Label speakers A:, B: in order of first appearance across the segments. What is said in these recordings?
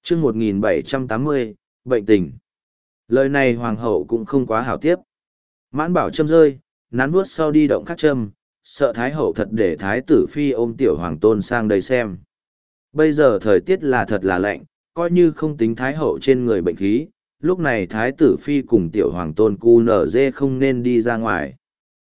A: chương 1780, bệnh tình. Lời này hoàng hậu cũng không quá hảo tiếp. Mãn bảo châm rơi, nắn vuốt sau đi động khắc châm, sợ thái hậu thật để thái tử phi ôm tiểu hoàng tôn sang đây xem. Bây giờ thời tiết là thật là lạnh, coi như không tính thái hậu trên người bệnh khí, lúc này thái tử phi cùng tiểu hoàng tôn cu nở dê không nên đi ra ngoài.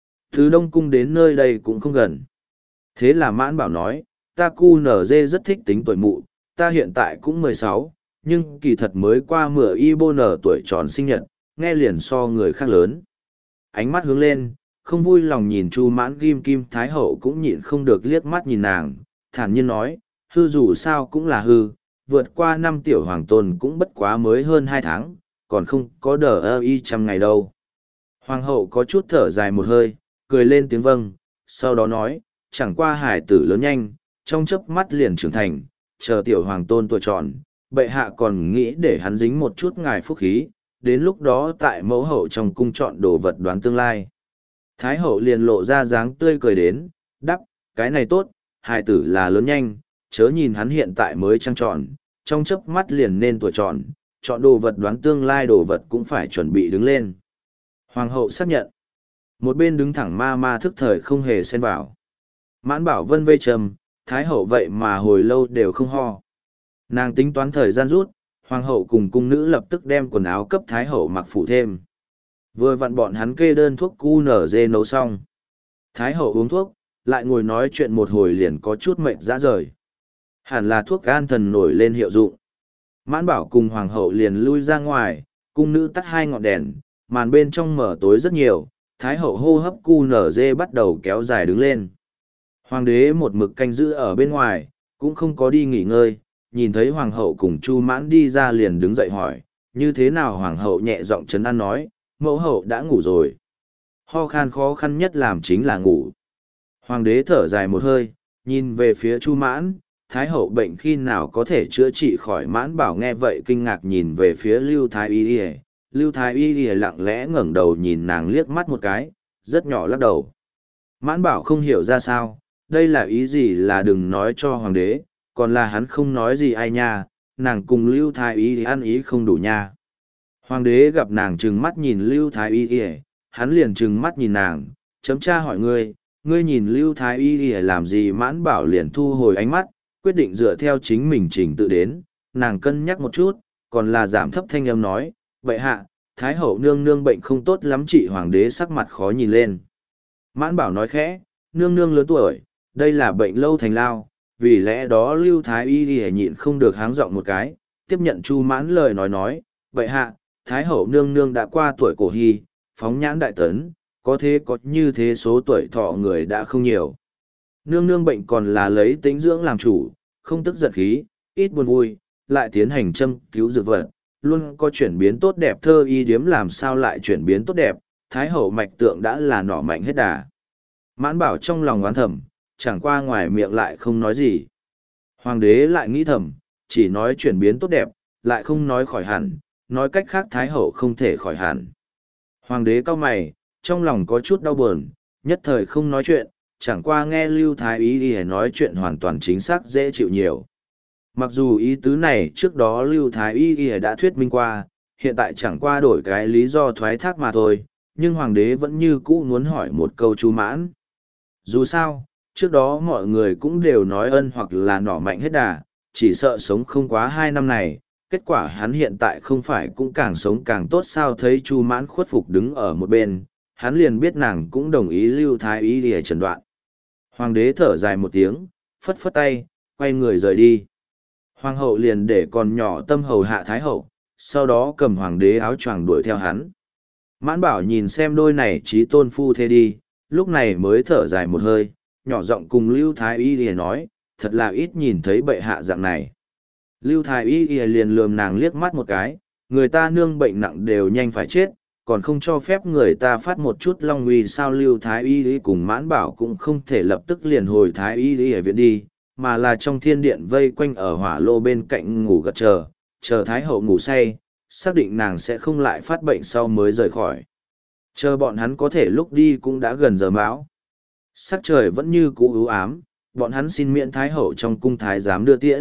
A: Từ Đông Cung đến nơi đây cũng không gần. Thế là mãn bảo nói, ta cu nở dê rất thích tính tuổi mụ, ta hiện tại cũng 16, nhưng kỳ thật mới qua mửa y bô nở tuổi tròn sinh nhật, nghe liền so người khác lớn. Ánh mắt hướng lên, không vui lòng nhìn Chu Mãn Ghim Kim Thái Hậu cũng nhịn không được liếc mắt nhìn nàng, thản nhiên nói, hư dù sao cũng là hư, vượt qua năm tiểu hoàng tôn cũng bất quá mới hơn 2 tháng, còn không có đờ ơ y trăm ngày đâu. Hoàng hậu có chút thở dài một hơi, cười lên tiếng vâng, sau đó nói, chẳng qua hải tử lớn nhanh, trong chớp mắt liền trưởng thành, chờ tiểu hoàng tôn tuổi tròn, bệ hạ còn nghĩ để hắn dính một chút ngài phúc khí, đến lúc đó tại mẫu hậu trong cung chọn đồ vật đoán tương lai. Thái hậu liền lộ ra dáng tươi cười đến, đắp, cái này tốt, hài tử là lớn nhanh, chớ nhìn hắn hiện tại mới trăng tròn, trong chớp mắt liền nên tuổi tròn, chọn đồ vật đoán tương lai đồ vật cũng phải chuẩn bị đứng lên. Hoàng hậu xác nhận. Một bên đứng thẳng ma ma thức thời không hề xen vào. Mãn bảo vân vây trầm, thái hậu vậy mà hồi lâu đều không ho. Nàng tính toán thời gian rút, hoàng hậu cùng cung nữ lập tức đem quần áo cấp thái hậu mặc phủ thêm. Vừa vặn bọn hắn kê đơn thuốc cu nở dê nấu xong. Thái hậu uống thuốc, lại ngồi nói chuyện một hồi liền có chút mệt rã rời. Hẳn là thuốc an thần nổi lên hiệu dụng. Mãn bảo cùng hoàng hậu liền lui ra ngoài, cung nữ tắt 2 ngọn đèn, màn bên trong mở tối rất nhiều, thái hậu hô hấp cu nở dê bắt đầu kéo dài đứng lên. Hoàng đế một mực canh giữ ở bên ngoài, cũng không có đi nghỉ ngơi, nhìn thấy hoàng hậu cùng Chu Mãn đi ra liền đứng dậy hỏi, như thế nào hoàng hậu nhẹ giọng trấn an nói, mẫu hậu đã ngủ rồi. Ho khan khó khăn nhất làm chính là ngủ. Hoàng đế thở dài một hơi, nhìn về phía Chu Mãn, thái hậu bệnh khi nào có thể chữa trị khỏi. Mãn bảo nghe vậy kinh ngạc nhìn về phía Lưu Thái Y. Lưu Thái Y lặng lẽ ngẩng đầu nhìn nàng liếc mắt một cái, rất nhỏ lắc đầu. Mãn bảo không hiểu ra sao, đây là ý gì là đừng nói cho hoàng đế, còn là hắn không nói gì ai nha, nàng cùng Lưu Thái Y ăn ý không đủ nha. Hoàng đế gặp nàng trừng mắt nhìn Lưu Thái Y, hắn liền trừng mắt nhìn nàng, chấm tra hỏi ngươi nhìn Lưu Thái Y làm gì. Mãn bảo liền thu hồi ánh mắt, quyết định dựa theo chính mình trình tự đến, nàng cân nhắc một chút, còn là giảm thấp thanh âm nói, vậy hạ, Thái hậu nương nương bệnh không tốt lắm. Chị hoàng đế sắc mặt khó nhìn lên. Mãn bảo nói khẽ, nương nương lớn tuổi, đây là bệnh lâu thành lao, vì lẽ đó Lưu Thái Y nhịn không được háng giọng một cái, tiếp nhận Chu Mãn lời nói, vậy hạ, Thái hậu nương nương đã qua tuổi cổ hy, phóng nhãn đại tấn, có thế có như thế số tuổi thọ người đã không nhiều. Nương nương bệnh còn là lấy tĩnh dưỡng làm chủ, không tức giận khí, ít buồn vui, lại tiến hành châm cứu dược vật, luôn có chuyển biến tốt đẹp. Thơ y điếm làm sao lại chuyển biến tốt đẹp, Thái hậu mạch tượng đã là nỏ mạnh hết đà. Mãn bảo trong lòng oán thầm, chẳng qua ngoài miệng lại không nói gì. Hoàng đế lại nghĩ thầm, chỉ nói chuyển biến tốt đẹp, lại không nói khỏi hẳn, nói cách khác Thái hậu không thể khỏi hẳn. Hoàng đế cau mày, trong lòng có chút đau buồn, nhất thời không nói chuyện, chẳng qua nghe Lưu Thái Y nói chuyện hoàn toàn chính xác dễ chịu nhiều. Mặc dù ý tứ này trước đó Lưu Thái Y đã thuyết minh qua, hiện tại chẳng qua đổi cái lý do thoái thác mà thôi, nhưng hoàng đế vẫn như cũ muốn hỏi một câu Chu Mãn. Dù sao, trước đó mọi người cũng đều nói ân hoặc là nỏ mạnh hết đà, chỉ sợ sống không quá 2 năm này, kết quả hắn hiện tại không phải cũng càng sống càng tốt sao. Thấy Chu Mãn khuất phục đứng ở một bên, hắn liền biết nàng cũng đồng ý Lưu Thái Y để chẩn đoạn. Hoàng đế thở dài một tiếng, phất phất tay, quay người rời đi. Hoàng hậu liền để con nhỏ tâm hầu hạ Thái hậu, sau đó cầm hoàng đế áo choàng đuổi theo hắn. Mãn bảo nhìn xem đôi này trí tôn phu thê đi, lúc này mới thở dài một hơi, nhỏ giọng cùng Lưu Thái Y liền nói, thật là ít nhìn thấy bệ hạ dạng này. Lưu Thái Y liền lườm nàng liếc mắt một cái, người ta nương bệnh nặng đều nhanh phải chết, còn không cho phép người ta phát một chút long uy sao. Lưu Thái Y cùng Mãn bảo cũng không thể lập tức liền hồi Thái Y ở viện đi, mà là trong thiên điện vây quanh ở hỏa lô bên cạnh ngủ gật chờ Thái hậu ngủ say, xác định nàng sẽ không lại phát bệnh sau mới rời khỏi. Chờ bọn hắn có thể lúc đi cũng đã gần giờ mão. Sắc trời vẫn như cũ u ám, bọn hắn xin miễn Thái hậu trong cung thái giám đưa tiễn,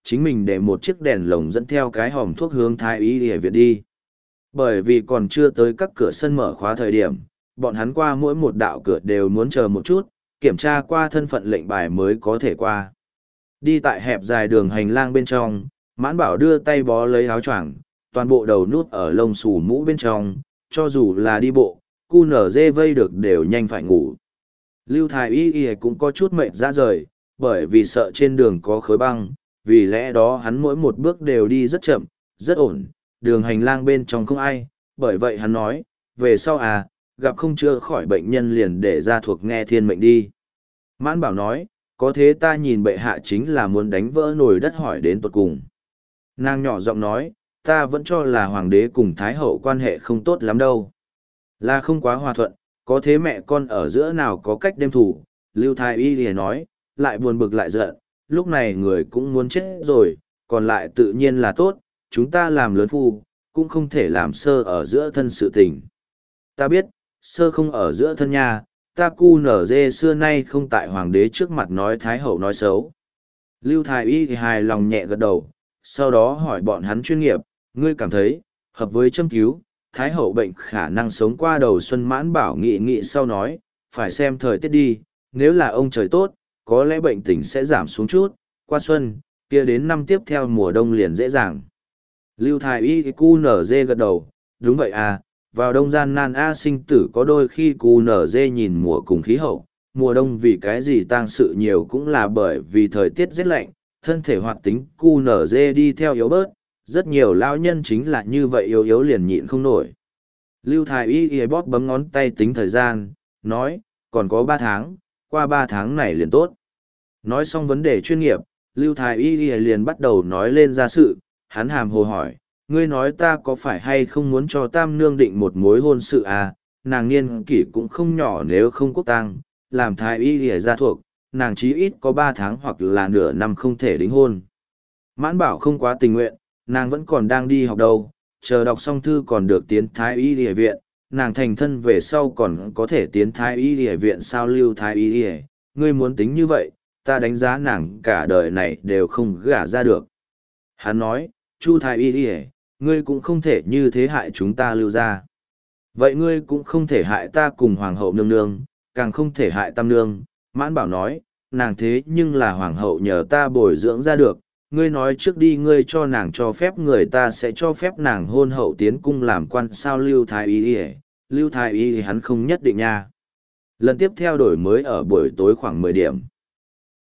A: chính mình để một chiếc đèn lồng dẫn theo cái hòm thuốc hướng thái y y viện đi. Bởi vì còn chưa tới các cửa sân mở khóa thời điểm, bọn hắn qua mỗi một đạo cửa đều muốn chờ một chút, kiểm tra qua thân phận lệnh bài mới có thể qua. Đi tại hẹp dài đường hành lang bên trong, Mãn Bảo đưa tay bó lấy áo choàng, toàn bộ đầu nút ở lông xù mũ bên trong, cho dù là đi bộ, cu nở dê vây được đều nhanh phải ngủ. Lưu Thái Y Y cũng có chút mệt ra rời, bởi vì sợ trên đường có khối băng, vì lẽ đó hắn mỗi một bước đều đi rất chậm, rất ổn, đường hành lang bên trong không ai, bởi vậy hắn nói, về sau gặp không chữa khỏi bệnh nhân liền để ra thuộc nghe thiên mệnh đi. Mãn Bảo nói, có thế ta nhìn bệ hạ chính là muốn đánh vỡ nồi đất hỏi đến tột cùng. Nàng nhỏ giọng nói, ta vẫn cho là hoàng đế cùng thái hậu quan hệ không tốt lắm đâu. Là không quá hòa thuận, có thế mẹ con ở giữa nào có cách đêm thủ. Lưu Thái Y liền nói, lại buồn bực lại giận, lúc này người cũng muốn chết rồi, còn lại tự nhiên là tốt, chúng ta làm lớn phu, cũng không thể làm sơ ở giữa thân sự tình. Ta biết, sơ không ở giữa thân nha, ta cu nở dê xưa nay không tại hoàng đế trước mặt nói thái hậu nói xấu. Lưu Thái Y thì hài lòng nhẹ gật đầu, sau đó hỏi bọn hắn chuyên nghiệp, ngươi cảm thấy, hợp với châm cứu, thái hậu bệnh khả năng sống qua đầu xuân. Mãn Bảo nghị nghị sau nói, phải xem thời tiết đi, nếu là ông trời tốt, có lẽ bệnh tình sẽ giảm xuống chút, qua xuân, kia đến năm tiếp theo mùa đông liền dễ dàng. Lưu Thái Y cu nở dê gật đầu, đúng vậy vào đông gian nan sinh tử có đôi khi cu nở dê nhìn mùa cùng khí hậu, mùa đông vì cái gì tang sự nhiều cũng là bởi vì thời tiết rét lạnh, thân thể hoạt tính cu nở dê đi theo yếu bớt, rất nhiều lão nhân chính là như vậy yếu yếu liền nhịn không nổi. Lưu Thái Y bóp bấm ngón tay tính thời gian, nói, còn có 3 tháng, qua 3 tháng này liền tốt. Nói xong vấn đề chuyên nghiệp, Lưu Thái Y liền bắt đầu nói lên ra sự, hắn hàm hồ hỏi, ngươi nói ta có phải hay không muốn cho Tam Nương định một mối hôn sự nàng niên kỷ cũng không nhỏ nếu không quốc tang, làm Thái Y ra thuộc, nàng chí ít có 3 tháng hoặc là nửa năm không thể đính hôn. Mãn Bảo không quá tình nguyện, nàng vẫn còn đang đi học đâu, chờ đọc xong thư còn được tiến Thái Y Y viện, nàng thành thân về sau còn có thể tiến Thái Y Y viện sao? Lưu Thái Y Y, ngươi muốn tính như vậy, ta đánh giá nàng cả đời này đều không gả ra được. Hắn nói, Chu Thái Y Y, ngươi cũng không thể như thế hại chúng ta Lưu ra. Vậy ngươi cũng không thể hại ta cùng Hoàng hậu nương nương, càng không thể hại Tam Nương. Mãn Bảo nói, nàng thế nhưng là Hoàng hậu nhờ ta bồi dưỡng ra được, ngươi nói trước đi ngươi cho nàng cho phép người ta sẽ cho phép nàng hôn hậu tiến cung làm quan sao? Lưu Thái Y Y, Lưu Thái Y hắn không nhất định nha. Lần tiếp theo đổi mới ở buổi tối khoảng 10 điểm.